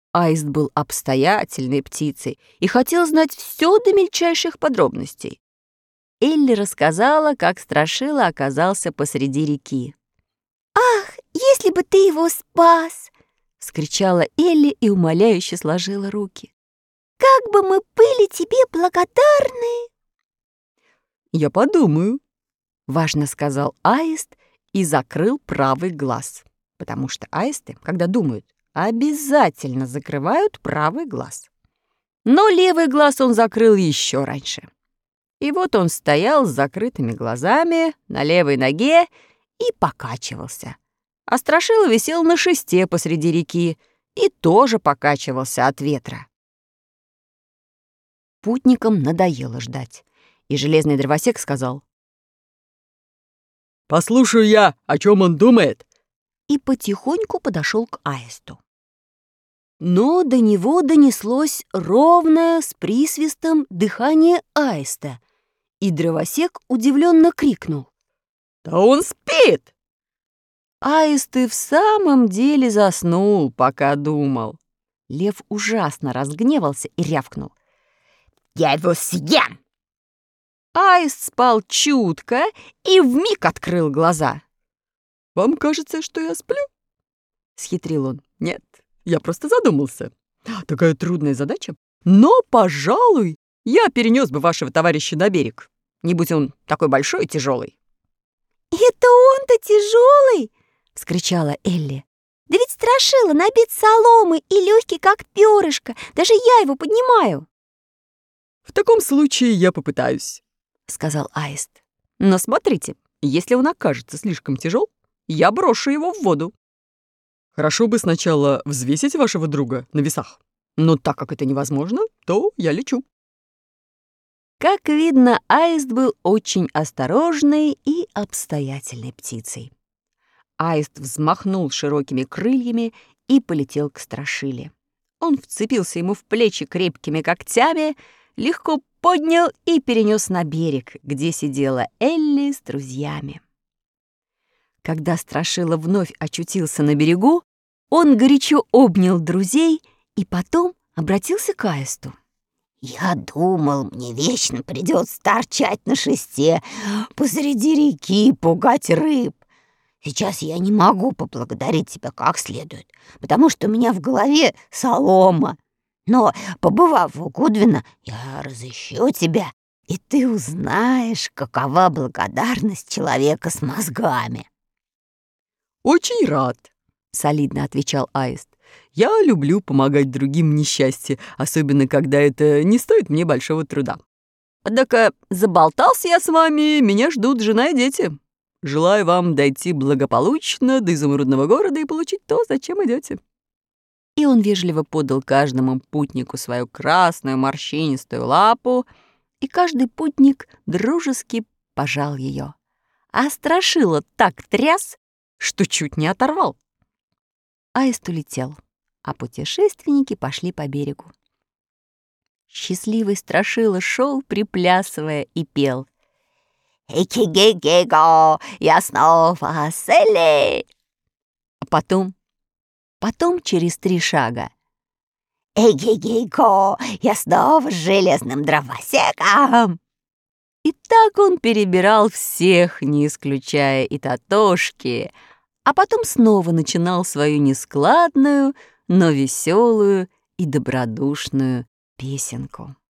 Аист был обстоятельной птицей и хотел знать все до мельчайших подробностей. Элли рассказала, как Страшила оказался посреди реки. «Ах, если бы ты его спас!» — вскричала Элли и умоляюще сложила руки. «Как бы мы были тебе благодарны!» «Я подумаю», — важно сказал Аист и закрыл правый глаз, потому что аисты, когда думают, обязательно закрывают правый глаз. Но левый глаз он закрыл еще раньше. И вот он стоял с закрытыми глазами на левой ноге и покачивался. А Страшила висел на шесте посреди реки и тоже покачивался от ветра. Путникам надоело ждать, и железный дровосек сказал: «Послушаю я, о чем он думает». И потихоньку подошел к аисту. Но до него донеслось ровное с присвистом дыхание аиста, и дровосек удивленно крикнул: «Да он спит!» Аист и в самом деле заснул, пока думал. Лев ужасно разгневался и рявкнул: «Я его съем!» Аист спал чутко и вмиг открыл глаза. «Вам кажется, что я сплю?» — схитрил он. «Нет, я просто задумался. Такая трудная задача. Но, пожалуй, я перенес бы вашего товарища на берег. Не будь он такой большой и тяжелый». «Это он-то тяжелый!» — вскричала Элли. «Да ведь Страшила набит соломы и легкий, как перышко. Даже я его поднимаю!» «В таком случае я попытаюсь», — сказал аист. «Но смотрите, если он окажется слишком тяжел, я брошу его в воду». «Хорошо бы сначала взвесить вашего друга на весах. Но так как это невозможно, то я лечу». Как видно, аист был очень осторожной и обстоятельной птицей. Аист взмахнул широкими крыльями и полетел к Страшиле. Он вцепился ему в плечи крепкими когтями, легко поднял и перенес на берег, где сидела Элли с друзьями. Когда Страшила вновь очутился на берегу, он горячо обнял друзей и потом обратился к аисту. «Я думал, мне вечно придется торчать на шесте посреди реки и пугать рыб. Сейчас я не могу поблагодарить тебя как следует, потому что у меня в голове солома. Но, побывав у Гудвина, я разыщу тебя, и ты узнаешь, какова благодарность человека с мозгами». «Очень рад», — солидно отвечал аист. «Я люблю помогать другим в несчастье, особенно когда это не стоит мне большого труда. Однако заболтался я с вами, меня ждут жена и дети. Желаю вам дойти благополучно до изумрудного города и получить то, зачем идете». И он вежливо подал каждому путнику свою красную морщинистую лапу, и каждый путник дружески пожал ее. А Страшила так тряс, что чуть не оторвал. Аист улетел, а путешественники пошли по берегу. Счастливый Страшила шел, приплясывая, и пел: «Эки-ге-ге-го, я снова с Элли!» А потом через 3 шага: «Эки-ге-го, я снова с железным дровосеком!» И так он перебирал всех, не исключая и Татошки, а потом снова начинал свою нескладную, но веселую и добродушную песенку.